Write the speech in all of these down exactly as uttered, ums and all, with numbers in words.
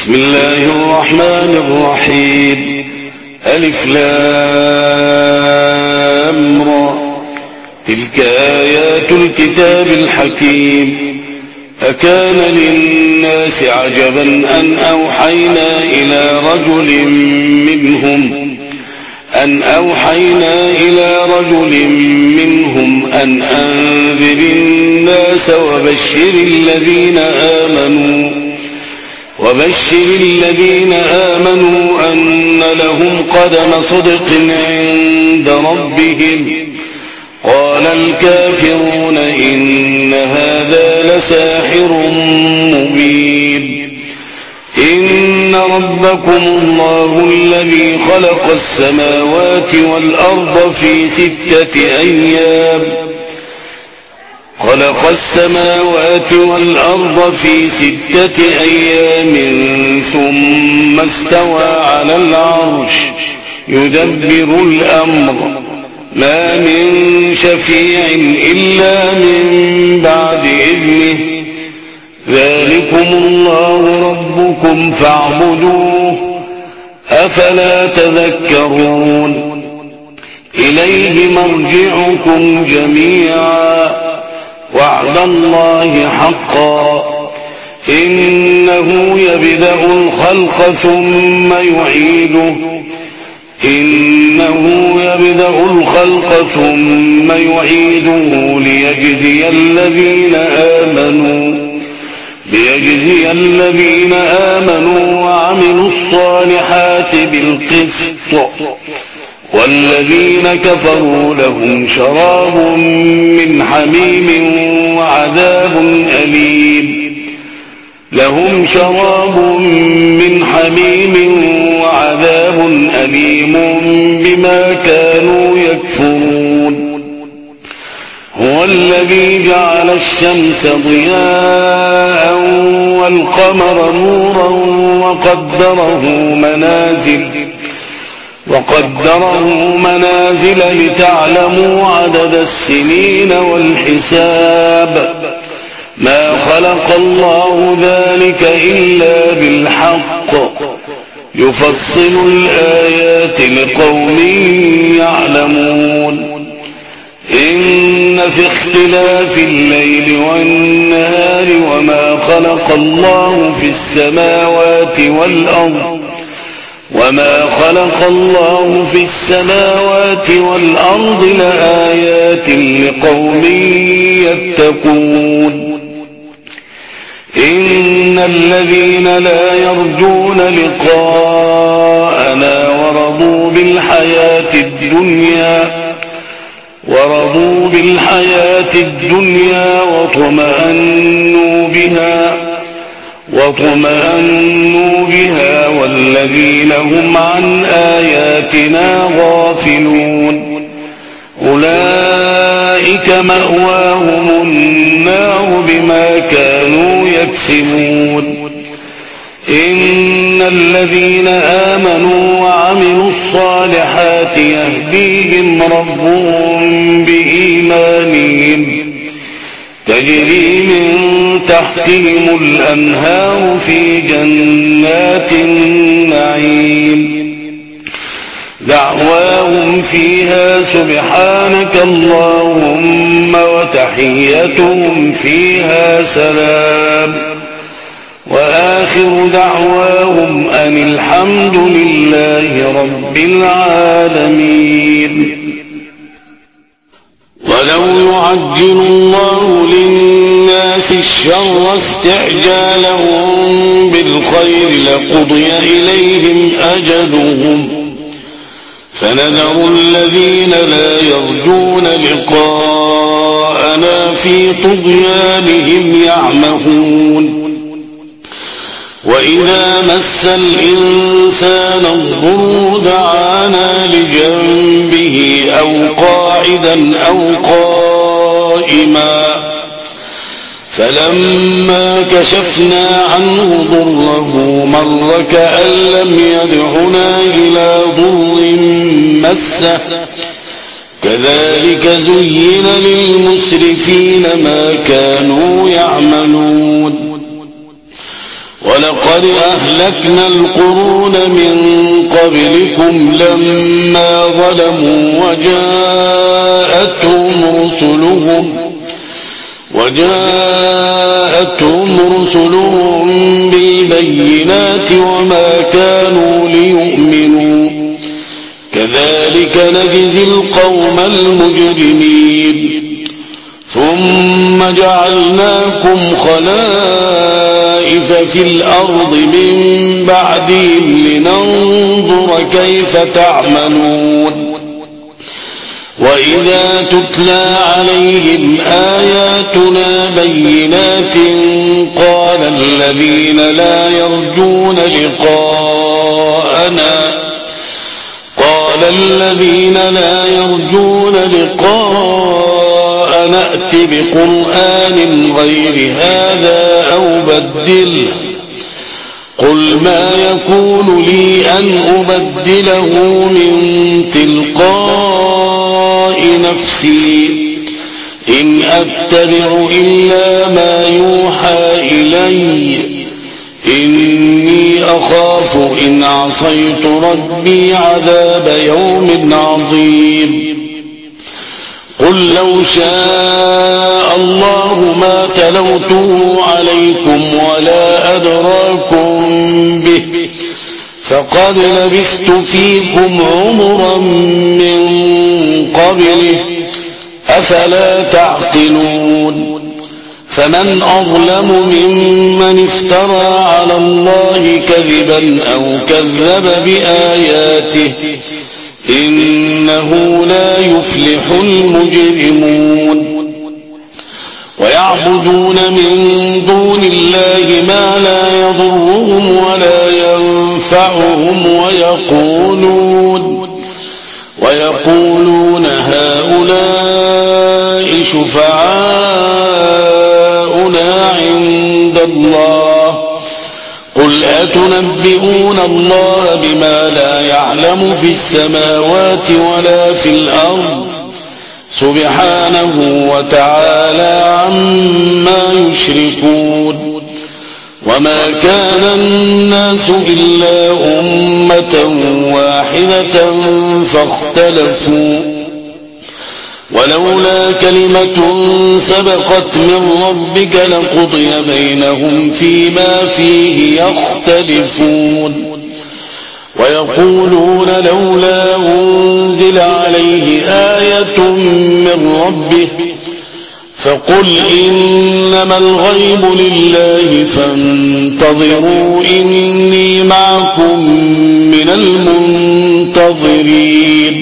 بسم الله الرحمن الرحيم. ألف لام را، تلك آيات الكتاب الحكيم. أكان للناس عجبا أن أوحينا إلى رجل منهم أن أوحينا إلى رجل منهم أن أنذر الناس وبشر الذين آمنوا وبشر الذين آمنوا أن لهم قدم صدق عند ربهم. قال الكافرون إن هذا لساحر مبين. إن ربكم الله الذي خلق السماوات والأرض في ستة أيام خلق السماوات والأرض في ستة أيام ثم استوى على العرش يدبر الأمر ما من شفيع إلا من بعد إذنه ذلكم الله ربكم فاعبدوه أفلا تذكرون. إليه مرجعكم جميعا وعد الله حقا إنه يبدأ الخلق ثم يعيده إنه يبدأ الخلق ثم يعيده ليجزي الذين آمنوا ليجزي الذين آمنوا وعملوا الصالحات بالقسط والذين كفروا لهم شراب من حميم وعذاب أليم لهم شراب من حميم وعذاب أليم بما كانوا يكفرون. هو الذي جعل الشمس ضياء والقمر نورا وقدره منازل وقدره منازل لتعلموا عدد السنين والحساب ما خلق الله ذلك إلا بالحق يفصل الآيات لقوم يعلمون. إن في اختلاف الليل والنهار وما خلق الله في السماوات والأرض وما خلق الله في السماوات والأرض لآيات لقوم يتقون. إن الذين لا يرجون لقاءنا ورضوا بالحياة الدنيا ورضوا بالحياة الدنيا واطمأنوا بها واطمأنوا بها والذين هم عن آياتنا غافلون أولئك مأواهم النار بما كانوا يكسبون. إن الذين آمنوا وعملوا الصالحات يهديهم ربهم بإيمانهم تجري من تحتهم الأنهار في جنات النعيم دعواهم فيها سبحانك اللهم وتحيتهم فيها سلام وآخر دعواهم أن الحمد لله رب العالمين. ولو يعجل الله للناس الشر استعجالهم بالخير لقضي إليهم أجلهم فنذر الذين لا يرجون لقاءنا في طغيانهم يعمهون. وإذا مس الإنسان الضر دعانا لجنبه أو قاعدا أو قائما فلما كشفنا عنه ضره مر كأن لم يدعنا إلى ضر مسه كذلك زين للمسرفين ما كانوا يعملون. ولقد أهلكنا القرون من قبلكم لما ظلموا وجاءتهم رسلهم وجاءتهم رسلهم بالبينات وما كانوا ليؤمنوا كذلك نجزي القوم المجرمين ثم جعلناكم خلائف في الأرض من بعدهم لننظر كيف تعملون وإذا تتلى عليهم آياتنا بينات قال الذين لا يرجون لقاءنا قال الذين لا يرجون لقاءنا نأت بقرآن غير هذا أو بدله قل ما يكون لي أن أبدله من تلقاء نفسي إن أتبع إلا ما يوحى إلي إني أخاف إن عصيت ربي عذاب يوم عظيم قل لو شاء الله ما تلوته عليكم ولا أدراكم به فقد لبثت فيكم عمرا من قبله أفلا تعقلون فمن أظلم ممن افترى على الله كذبا أو كذب بآياته إنه لا يفلح المجرمون ويعبدون من دون الله ما لا يضرهم ولا ينفعهم ويقولون ويقولون هؤلاء شفعاؤنا عند الله قل أتنبئون الله بما لا يعلم في السماوات ولا في الأرض سبحانه وتعالى عما يشركون وما كان الناس إلا أمة واحدة فاختلفوا ولولا كلمة سبقت من ربك لقضي بينهم فيما فيه يختلفون ويقولون لولا أنزل عليه آية من ربه فقل إنما الغيب لله فانتظروا إني معكم من المنتظرين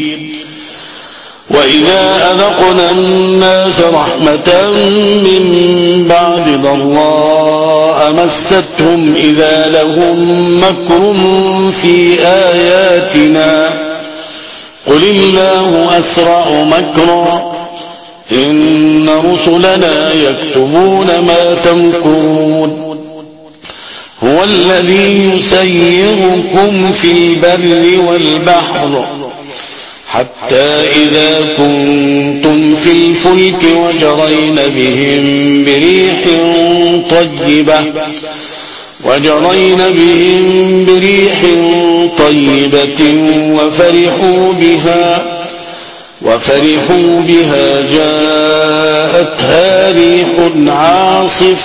وإذا أذقنا الناس رحمة من بعد ضراء مستهم إذا لهم مكر في آياتنا قل الله أسرع مكرا إن رسلنا يكتبون ما تمكرون هو الذي يسيركم في البر والبحر حتى إذا كنتم في الفلك وجرين بهم بريح طيبة وجرين بهم بريح طيبة وفرحوا بها وفرحوا بها جاءتها ريح عاصف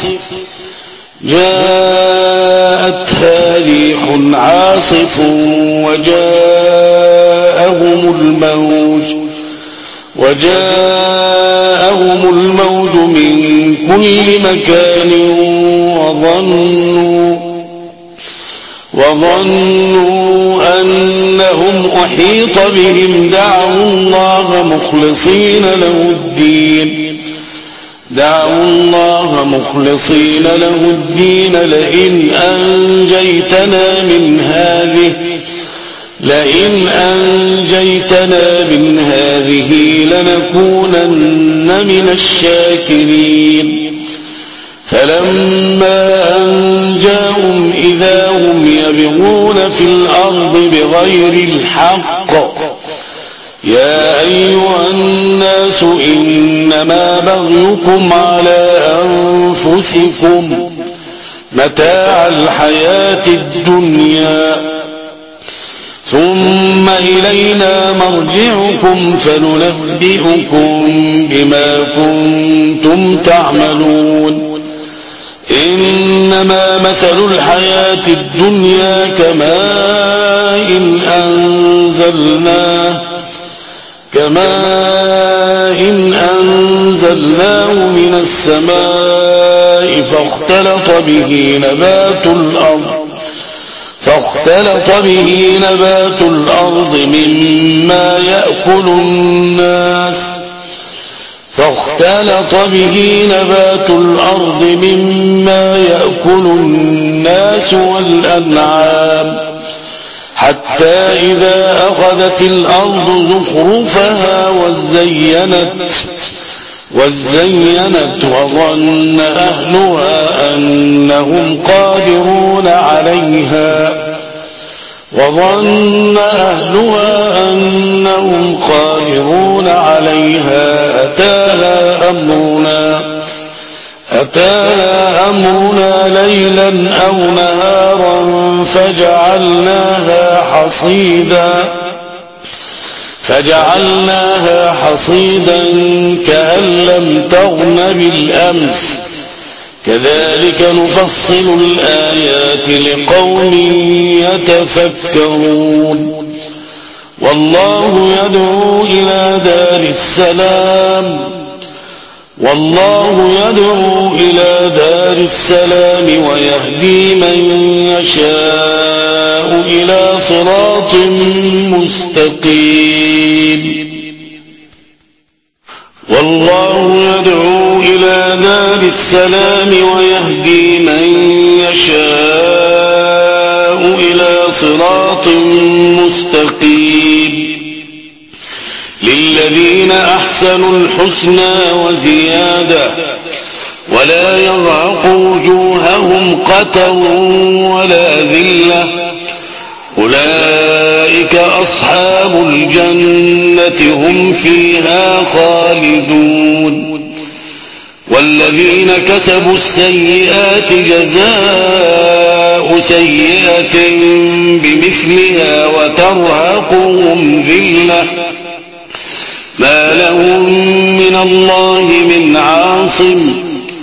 جاءتها ريح عاصف وجاءهم الموج وجاءهم الموج من كل مكان وظنوا وظنوا أنهم أحيط بهم دعوا الله مخلصين له الدين دعوا الله مخلصين له الدين لئن أنجيتنا من هذه لئن أنجيتنا من هذه لنكونن من الشاكرين فلما أنجاهم إذا هم يبغون في الأرض بغير الحق يا أيها الناس إنما بغيكم على أنفسكم متاع الحياة الدنيا ثم إلينا مرجعكم فننبئكم بما كنتم تعملون إنما مثل الحياة الدنيا كماء أنزلناه كماء أنزلناه من السماء فاختلط به نبات الأرض فاختلط به نبات الأرض مما يأكل الناس فاختلط به نبات الأرض مما يأكل الناس والأنعام حتى إذا أخذت الأرض زخرفها وزينت وزينت وظن أهلها أنهم قادرون عليها وظن أهلها أنهم قادرون عليها أتاها أمرنا أتاها أمرنا ليلا أو نهارا فجعلناها حصيدا فجعلناها حصيدا كأن لم تغن بالأمس كذلك نفصل الآيات لقوم يتفكرون والله يدعو إلى دار السلام والله يدعو إلى دار السلام ويهدي من يشاء إلى صراط مستقيم والله يدعو إلى دار السلام ويهدي من يشاء إلى صراط مستقيم للذين أحسنوا الحسنى وزيادة ولا يرهق وجوههم قتر ولا ذلة أولئك أصحاب الجنة هم فيها خالدون والذين كسبوا السيئات جزاء سيئة بمثلها وترهقهم ذلة ما لهم من الله من عاصم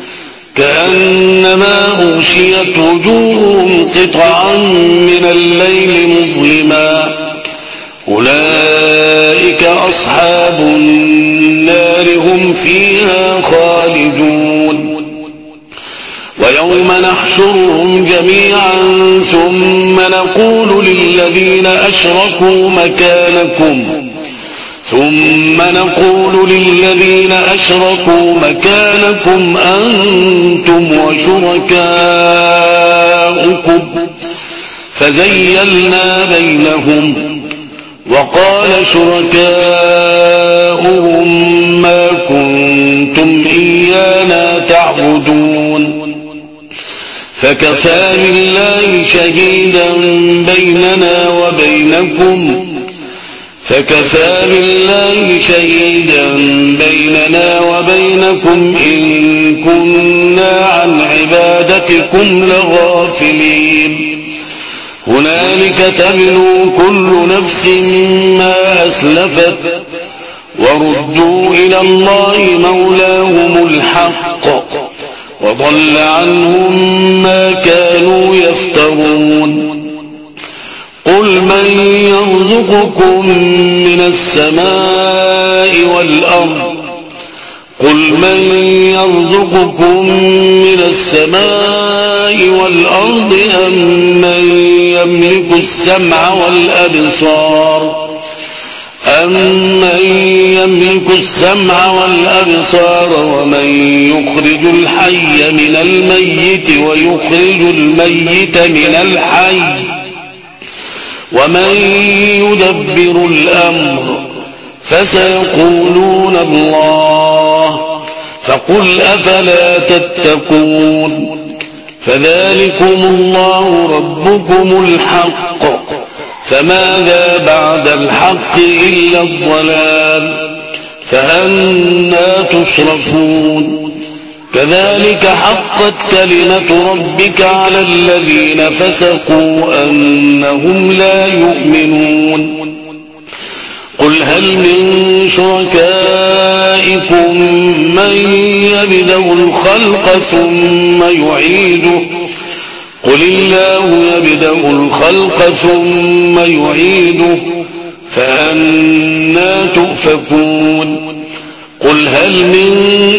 كأنما أغشيت وجوههم قطعا من الليل مظلما أولئك أصحاب النار هم فيها خالدون ويوم نحشرهم جميعا ثم نقول للذين أشركوا مكانكم ثم نقول للذين أشركوا مكانكم أنتم وشركاؤكم فزيلنا بينهم وقال شركاؤهم ما كنتم إيانا تعبدون فكفى بالله شهيدا بيننا وبينكم فكفى بالله شهيدا بيننا وبينكم إن كنا عن عبادتكم لغافلين هنالك تبلو كل نفس ما أسلفت وردوا إلى الله مولاهم الحق وضل عنهم ما كانوا يفترون قل من يرزقكم من السماء والأرض قل من يرزقكم من السماء والأرض أم من يملك السمع والأبصار أمن يملك السمع والأبصار ومن يخرج الحي من الميت ويخرج الميت من الحي ومن يدبر الأمر فسيقولون الله فقل أفلا تتقون فذلكم الله ربكم الحق فماذا بعد الحق إلا الضلال فأنى تصرفون كذلك حقت كلمة ربك على الذين فسقوا أنهم لا يؤمنون قل هل من شركائكم من يبدأ الخلق ثم يعيده قل الله يبدأ الخلق ثم يعيده فأنى تؤفكون قل هل من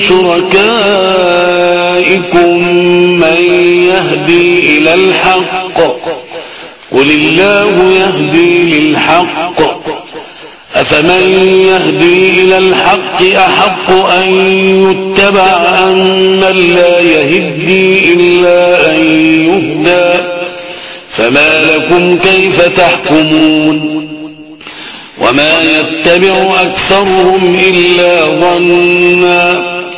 شركائكم من يهدي إلى الحق قل الله يهدي للحق أفمن يهدي إلى الحق أحق أن يتبع أم من لا يهدي إلا أن يهدى فما لكم كيف تحكمون وما يتبع أكثرهم إلا ظنا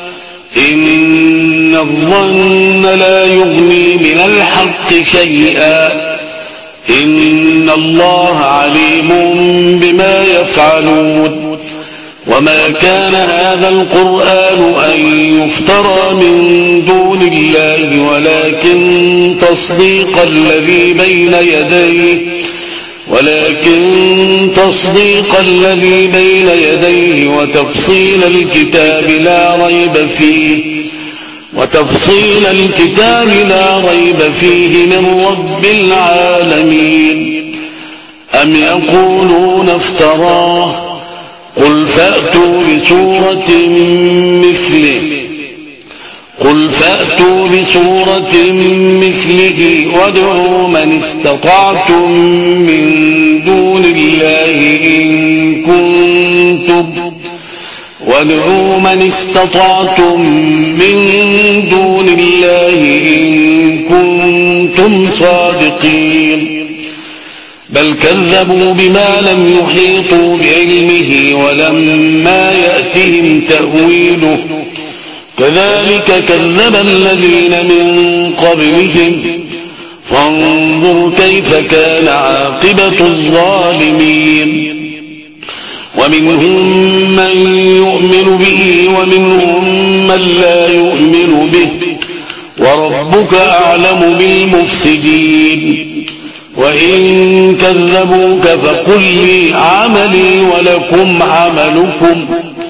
إن الظن لا يغني من الحق شيئا إن الله عليم بما يفعلون وما كان هذا القرآن أن يفترى من دون الله ولكن تصديق الذي بين يديه ولكن تصديق الذي بين يديه وتفصيل الكتاب لا ريب فيه وتفصيل الكتاب لا ريب فيه من رب العالمين أم يقولون افتراه قل فأتوا بسورة مثله قل فأتوا بسورة مثله وادعوا من استطعتم من دون الله إن كنتم وادعوا من استطعتم من دون الله إن كنتم صادقين بل كذبوا بما لم يحيطوا بعلمه ولما يأتهم تأويله كذلك كذب الذين من قبلهم فانظر كيف كان عاقبة الظالمين ومنهم من يؤمن به ومنهم من لا يؤمن به وربك أعلم بالمفسدين وإن كذبوك فقل لي عملي ولكم عملكم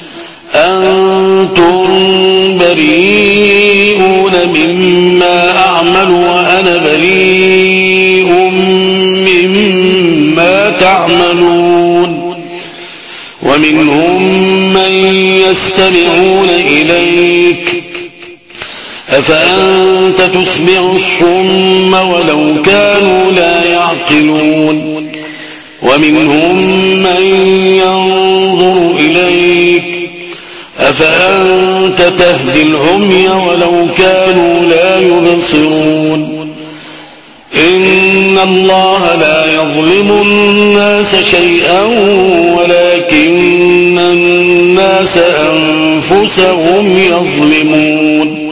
أنتم بريئون مما أعمل وأنا بريء مما تعملون ومنهم من يستمعون إليك أفأنت تسمع الصم ولو كانوا لا يعقلون ومنهم من ينظر إليك أفأنت تهدي العمي ولو كانوا لا يبصرون إن الله لا يظلم الناس شيئا ولكن الناس أنفسهم يظلمون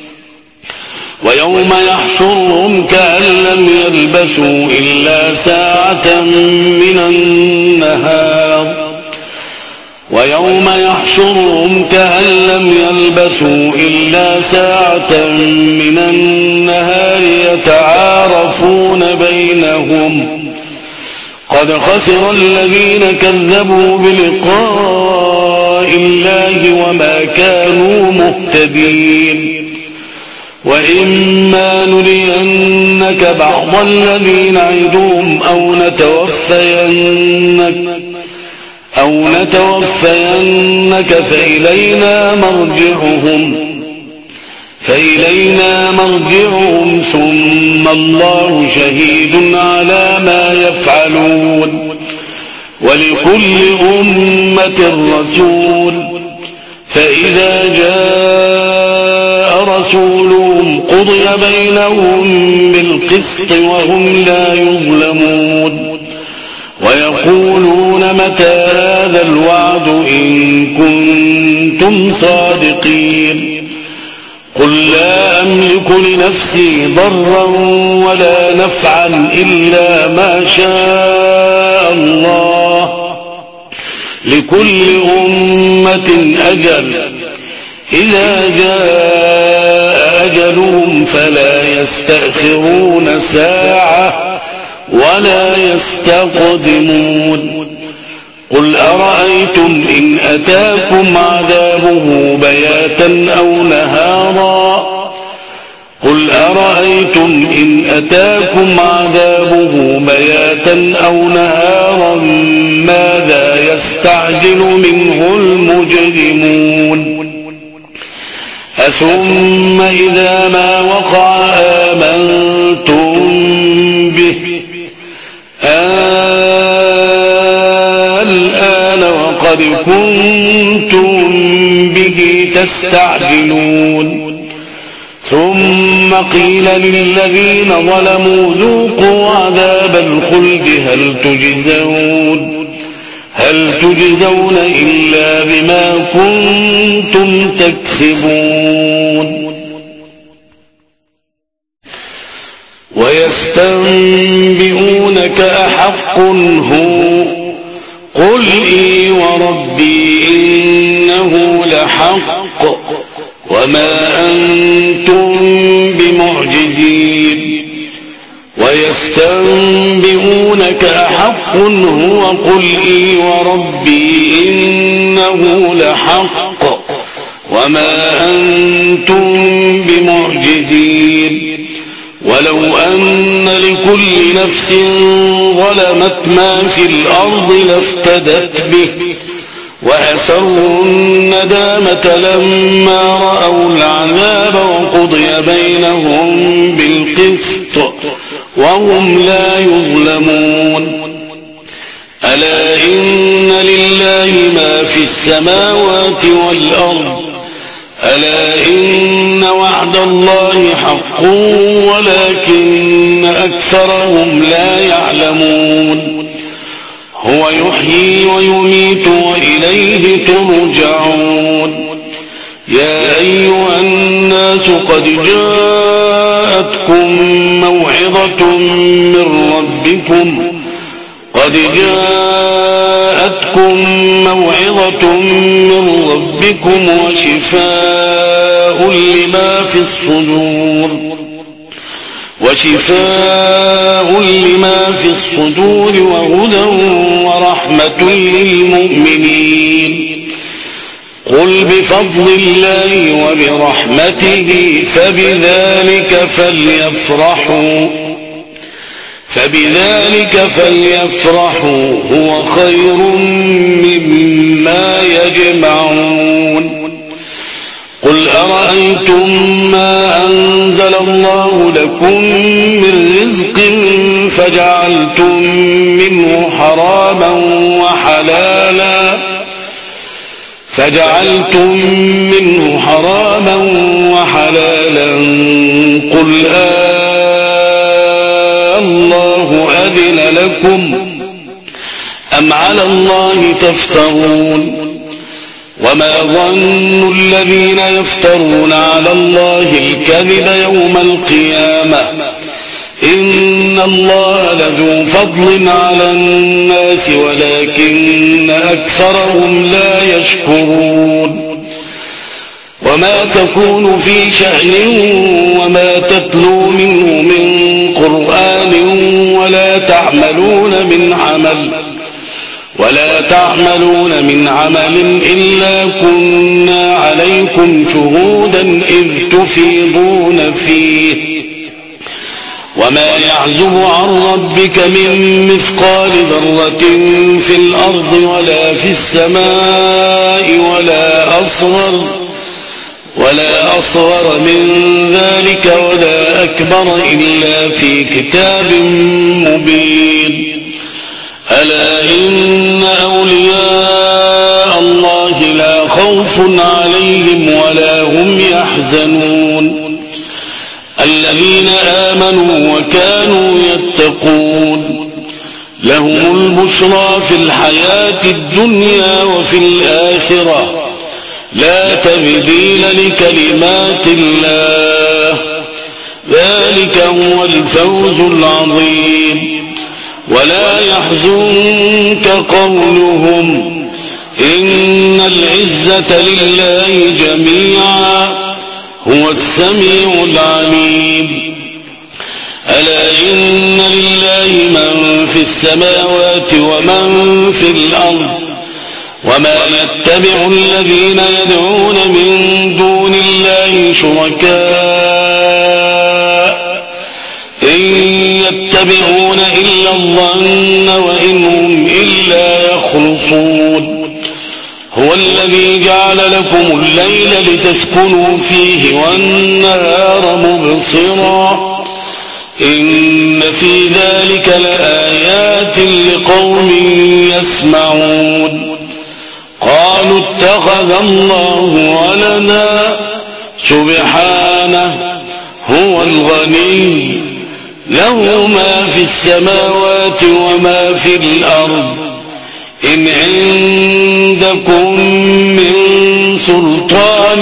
ويوم يحشرهم كأن لم يلبثوا إلا ساعة من النهار ويوم يحشرهم كأن لم يلبثوا إلا ساعة من النهار يتعارفون بينهم قد خسر الذين كذبوا بلقاء الله وما كانوا مهتدين وإما نرينك بعض الذين نعدهم أو نتوفينك أو نتوفينك فإلينا مرجعهم فإلينا مرجعهم ثم الله شهيد على ما يفعلون ولكل أمة رسول فإذا جاء رسولهم قضي بينهم بالقسط وهم لا يظلمون ويقولون متى هذا الوعد إن كنتم صادقين قل لا أملك لنفسي ضرا ولا نفعا إلا ما شاء الله لكل أمة أجل إذا جاء أجلهم فلا يستأخرون ساعة ولا يستقدمون قل أرأيتم إن أتاكم عذابه بياتا أو نهارا قل أرأيتم إن أتاكم عذابه بياتا أو نهارا ماذا يستعجل منه المجرمون أثم إذا ما وقع آمنتم به الآن وقد كنتم به تستعجلون ثم قيل للذين ظلموا ذوقوا عذاب الخلد هل تجزون هل تجزون إلا بما كنتم تكسبون ويستنبئونك أحق هو قل إي وربي إنه لحق وما أنتم بمعجزين ويستنبئونك أحق هو قل إي وربي إنه لحق وما أنتم بمعجزين ولو أن لكل نفس ظلمت ما في الأرض لافتدت به وأسروا الندامة لما رأوا العذاب وقضي بينهم بالقسط وهم لا يظلمون ألا إن لله ما في السماوات والأرض ألا إن وعد الله حق ولكن أكثرهم لا يعلمون هو يحيي ويميت وإليه ترجعون يا أيها الناس قد جاءتكم موعظة من ربكم قد جاءتكم موعظة من ربكم وشفاء لما في الصدور وشفاء لما في الصدور وهدى ورحمة للمؤمنين قل بفضل الله وبرحمته فبذلك فليفرحوا فبذلك فليفرحوا هو خير مما يجمعون قل أرأيتم ما أنزل الله لكم من رزق فجعلتم منه حراما وحلالا فجعلتم منه حراما وحلالا قل آه الله أذن لكم أم على الله تفترون وما ظن الذين يفترون على الله الكذب يوم القيامة إن الله لذو فضل على الناس ولكن أكثرهم لا يشكرون وما تكون في شأن وما تتلو منه من قرآن ولا تعملون من عمل ولا تعملون من عمل إلا كنا عليكم شهودا إذ تفيضون فيه وما يعزب عن ربك من مثقال ذرة في الأرض ولا في السماء ولا أصغر ولا أصغر من ذلك ولا أكبر إلا في كتاب مبين ألا إن أولياء الله لا خوف عليهم ولا هم يحزنون الذين آمنوا وكانوا يتقون لهم البشرى في الحياة الدنيا وفي الآخرة لا تبديل لكلمات الله ذلك هو الفوز العظيم ولا يحزنك قولهم إن العزة لله جميعا هو السميع العليم. ألا إن لله من في السماوات ومن في الأرض وما يتبع الذين يدعون من دون الله شركاء إن يتبعون إلا الظن وإن هم إلا يخرصون. هو الذي جعل لكم الليل لتسكنوا فيه والنهار مبصرا إن في ذلك لآيات لقوم يسمعون. قالوا اتخذ الله ولدا سبحانه هو الغني له ما في السماوات وما في الأرض إن عندكم من سلطان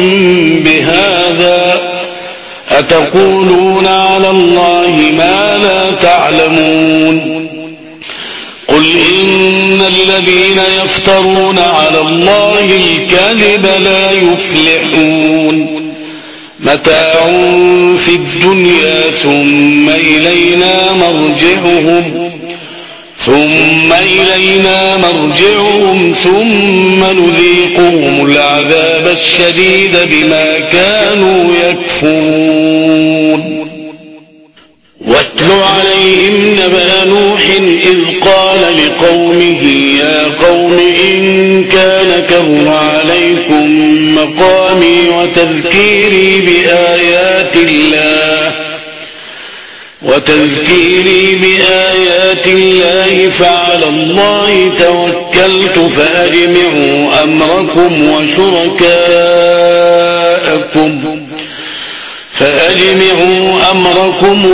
بهذا أتقولون على الله ما لا تعلمون. قل إن الذين يفترون على الله الكذب لا يفلحون متاع في الدنيا ثم إلينا مرجعهم ثم إلينا مرجعهم ثم نذيقهم العذاب الشديد بما كانوا يكفرون. واتل عليهم نبأ نوح إذ قال لقومه يا قوم إن كان كبر عليكم مقامي وتذكيري بآيات الله وتذكيري بآيات الله فعلى الله توكلت فأجمعوا أمركم وشركاءكم فأجمعوا أمركم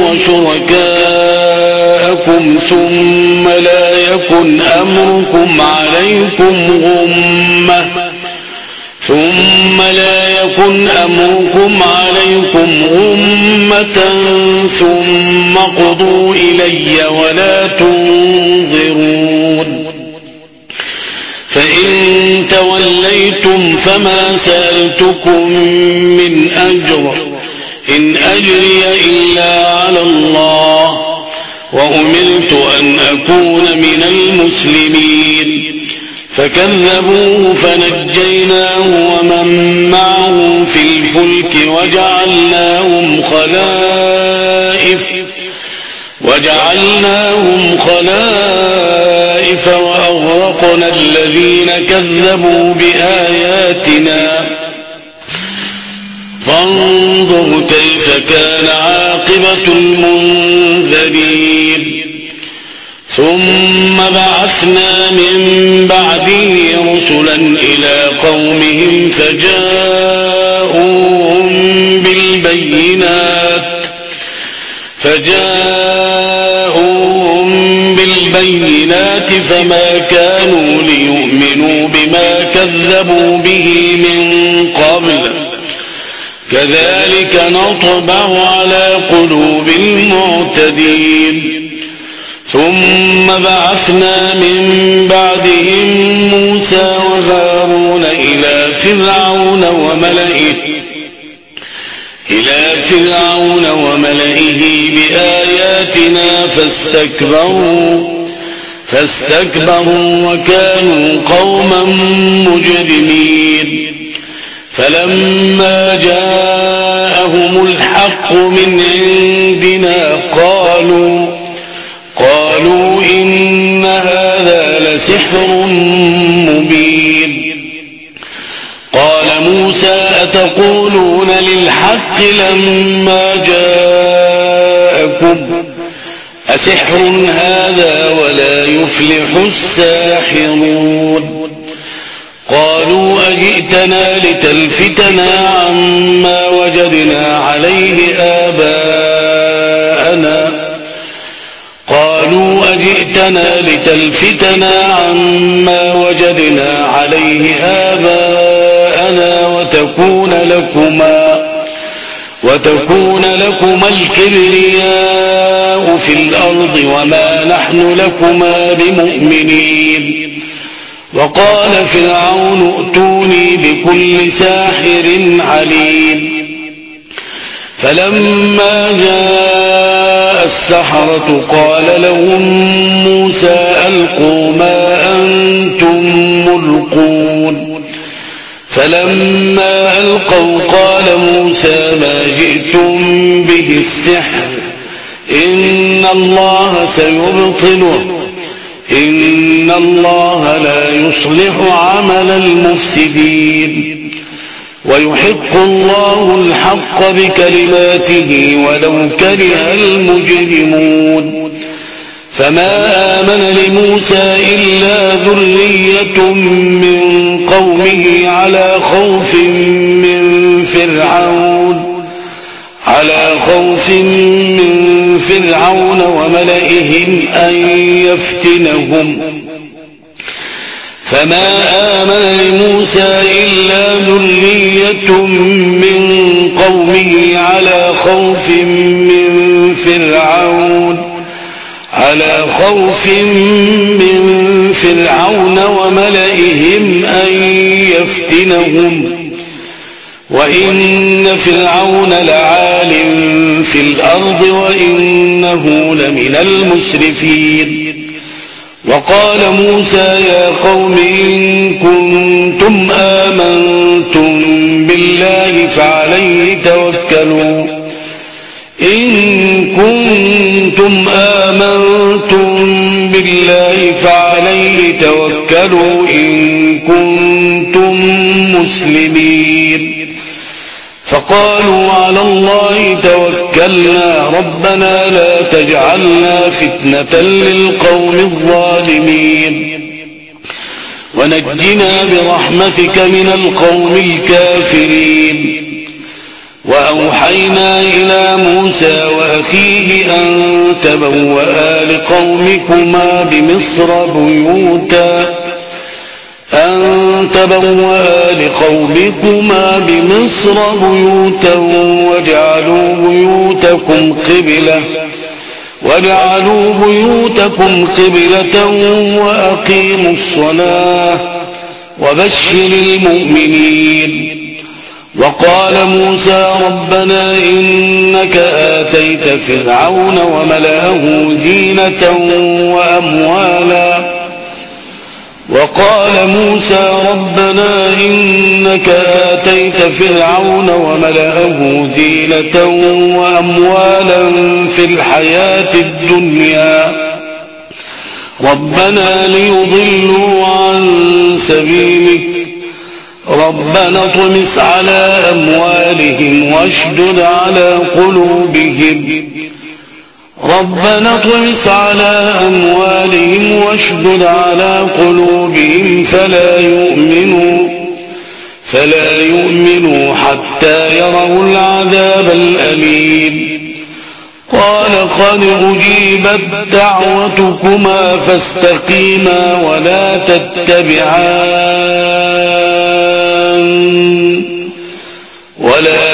وشركاءكم ثم لا يكن أمركم عليكم غمة ثم لا يكن أمركم عليكم غمة ثم قضوا إلي ولا تنظرون. فإن توليتم فما سألتكم من أجر إن أجري إلا على الله وأمرت أن أكون من المسلمين. فكذبوه فنجيناه ومن معه في الفلك وجعلناهم خلائف وجعلناهم خلائف وأغرقنا الذين كذبوا بآياتنا فانظر كيف كان عاقبة المنذرين. ثم بعثنا من بعده رسلا إلى قومهم فجاءوهم بالبينات فجاءوهم بالبينات فما كانوا ليؤمنوا بما كذبوا به من قبل كذلك نطبع على قلوب المعتدين. ثم بعثنا من بعدهم موسى وهارون إلى فرعون وملئه إلى فرعون وملئه بآياتنا فاستكبروا فاستكبروا وكانوا قوما مجرمين. فلما جاءهم الحق من عندنا قالوا قالوا إن هذا لسحر مبين. قال موسى أتقولون للحق لما جاءكم أسحر هذا ولا يفلح الساحرون. قالوا أجئتنا لتلفتنا عما وجدنا عليه آباءنا قالوا أجئتنا لتلفتنا عما وجدنا عليه آباءنا وتكون لكما وتكون لكما الكبرياء في الأرض وما نحن لكما بمؤمنين. وقال فرعون ائتوني بكل ساحر عليم. فلما جاء السحرة قال لهم موسى ألقوا ما أنتم ملقون فلما ألقوا قال موسى ما جئتم به السحر إن الله سيبطله إن الله لا يصلح عمل المفسدين ويحق الله الحق بكلماته ولو كره المجرمون فما آمن لموسى إلا ذرية من قومه على خوف من فرعون على خوف من فرعون وملئهم أن يفتنهم فما آمن لموسى إلا ذرية من قومه على خوف من فرعون على خوف من فرعون وملئهم أن يفتنهم وإن فرعون لعال في الأرض وإنه لمن المسرفين وقال موسى يا قوم إن كنتم آمنتم بالله فعليه توكلوا إن كنتم آمنتم بالله فعليه توكلوا إن كنتم مسلمين فقالوا على الله توكلنا ربنا لا تجعلنا فتنة للقوم الظالمين ونجنا برحمتك من القوم الكافرين وأوحينا إلى موسى وأخيه أن تبوأ لقومكما بمصر بيوتا أن تبوأ لقومكما بمصر بيوتا واجعلوا بيوتكم قبلة واجعلوا بيوتكم قبلة وأقيموا الصلاة وبشر المؤمنين وقال موسى ربنا إنك آتيت فرعون وملأه زينة وأموالا وقال موسى ربنا إنك آتيت فرعون وملأه زينة وأموالا في الحياة الدنيا ربنا ليضلوا عن سبيلك ربنا اطمس على أموالهم واشدد على قلوبهم ربنا اطمس على أموالهم واشدد على قلوبهم فلا يؤمنوا فلا يؤمنوا حتى يروا العذاب الأليم قال قد أجيبت دعوتكما فاستقيما ولا تتبعان ولا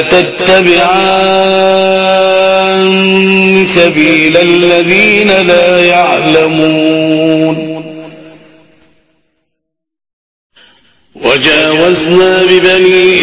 تتبعان سبيل الذين لا يعلمون وجاوزنا ببني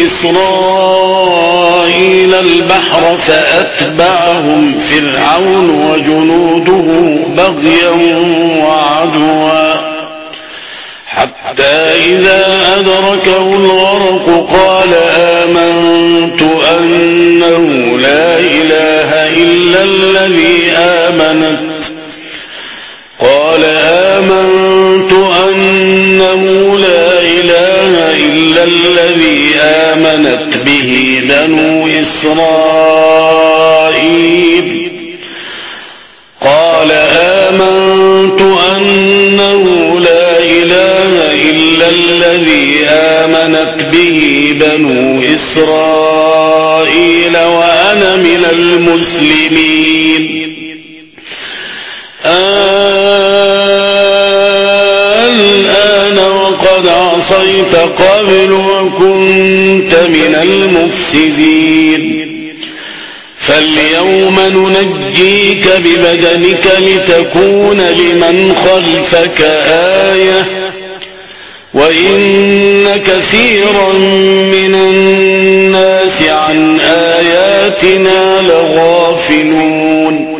إسرائيل البحر فأتبعهم فرعون وجنوده بغيا وعدوا حتى إذا أدركه الغرق قال آمنت أنه لا إله إلا الذي آمنت قال آمنت أنه لا إله إلا الذي آمنت به بنو إسرائيل قال آمنت أنه لا إله إلا الذي آمنت به بنو إسرائيل وأنا من المسلمين الآن وقد عصيت قبل وكنت من المفسدين فاليوم ننجيك ببدنك لتكون لمن خلفك آية وإن كثيرا من الناس عن آياتنا بآياتنا لغافلون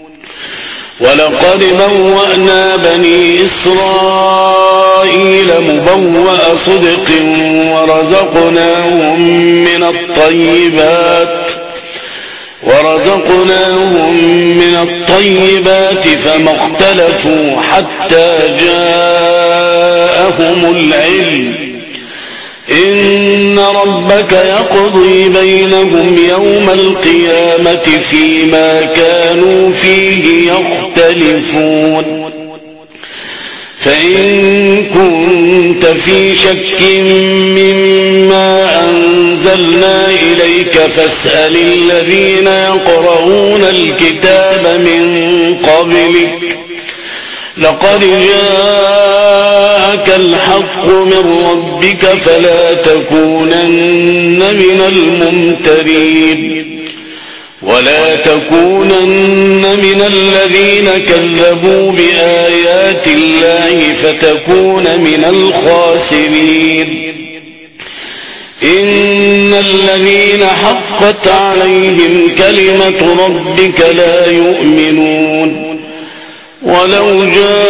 ولقد بوأنا بني إسرائيل مبوأ صدق ورزقناهم من الطيبات ورزقناهم من الطيبات فما اختلفوا حتى جاءهم العلم إن ربك يقضي بينهم يوم القيامة فيما كانوا فيه يختلفون فإن كنت في شك مما أنزلنا إليك فاسأل الذين يقرؤون الكتاب من قبلك لقد جاءك الحق من ربك فلا تكونن من الممترين ولا تكونن من الذين كذبوا بآيات الله فتكون من الخاسرين إن الذين حقت عليهم كلمة ربك لا يؤمنون ولو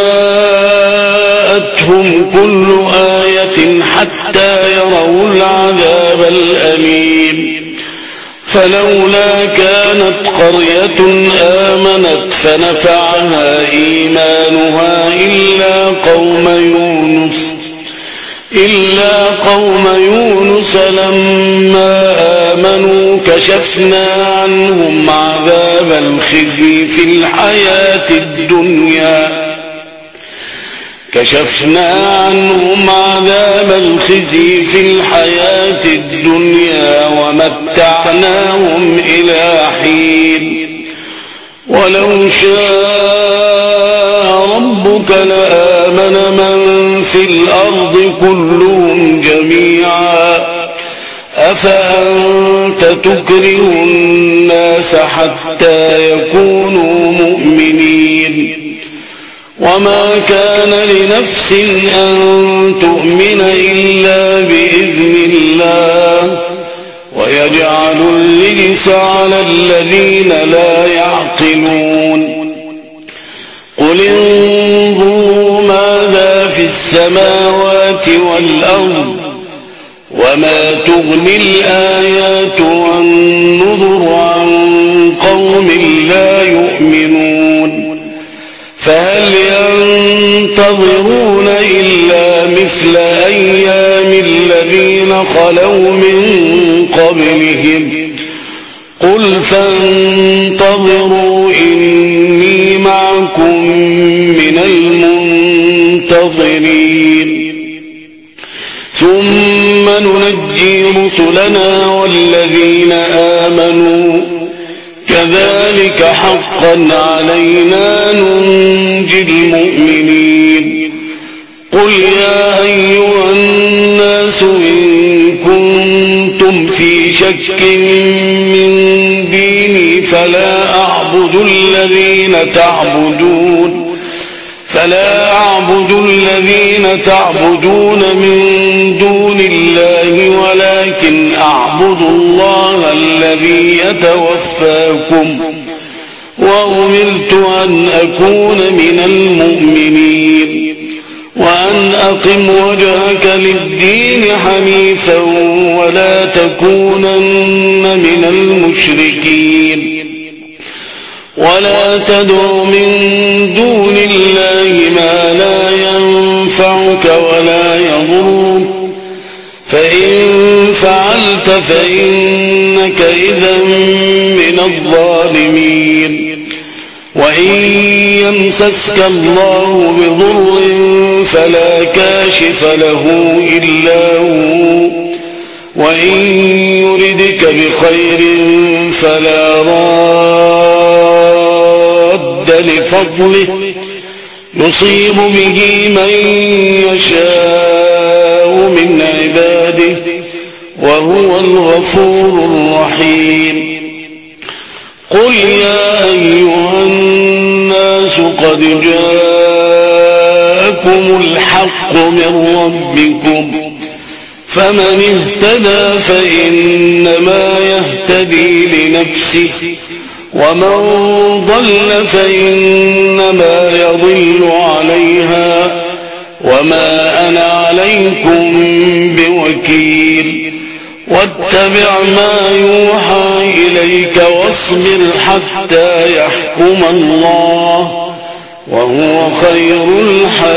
جاءتهم كل آية حتى يروا العذاب الأليم فلولا كانت قرية آمنت فنفعها إيمانها إلا قوم يونس إلا قوم يونس لما آمنوا كشفنا عنهم عذاب الخزي في الحياة الدنيا كشفنا عنهم عذاب الخزي في الحياة الدنيا ومتعناهم إلى حين ولو شاء ربك لآمن من في الأرض كلهم جميعا أفأنت تكره الناس حتى يكونوا مؤمنين وما كان لنفس أن تؤمن إلا بإذن الله ويجعل الرجس على الذين لا يعقلون قل انظروا ماذا في السماوات والأرض وما تغني الآيات والنذر عن قوم لا يؤمنون فهل ينتظرون إلا مثل أيام الذين خلوا من قبلهم قل فانتظروا إني معكم من المنتظرين ثم ننجي رسلنا والذين آمنوا كذلك حقا علينا ننجي المؤمنين قل يا أيها الناس إن كنتم في شك من ديني فلا أعبد الذين تعبدون فلا أعبد الذين تعبدون من دون الله ولكن أعبد الله الذي يتوفاكم وأمرت أن أكون من المؤمنين وأن أقم وجهك للدين حنيفا ولا تكونن من المشركين ولا تدع من دون الله ما لا ينفعك ولا يضرك فإن فعلت فإنك إذا من الظالمين وإن يمسسك الله بضر فلا كاشف له إلا هو وإن يردك بخير فلا راد لفضله يصيب به من يشاء من عباده وهو الغفور الرحيم قل يا أيها الناس قد جاءكم الحق من ربكم فمن اهتدى فإنما يهتدي يهتدي لنفسه ومن ضل فإنما يضل عليها وما أنا عليكم بوكيل واتبع ما يوحى إليك واصبر حتى يحكم الله وهو خير الحاكمين.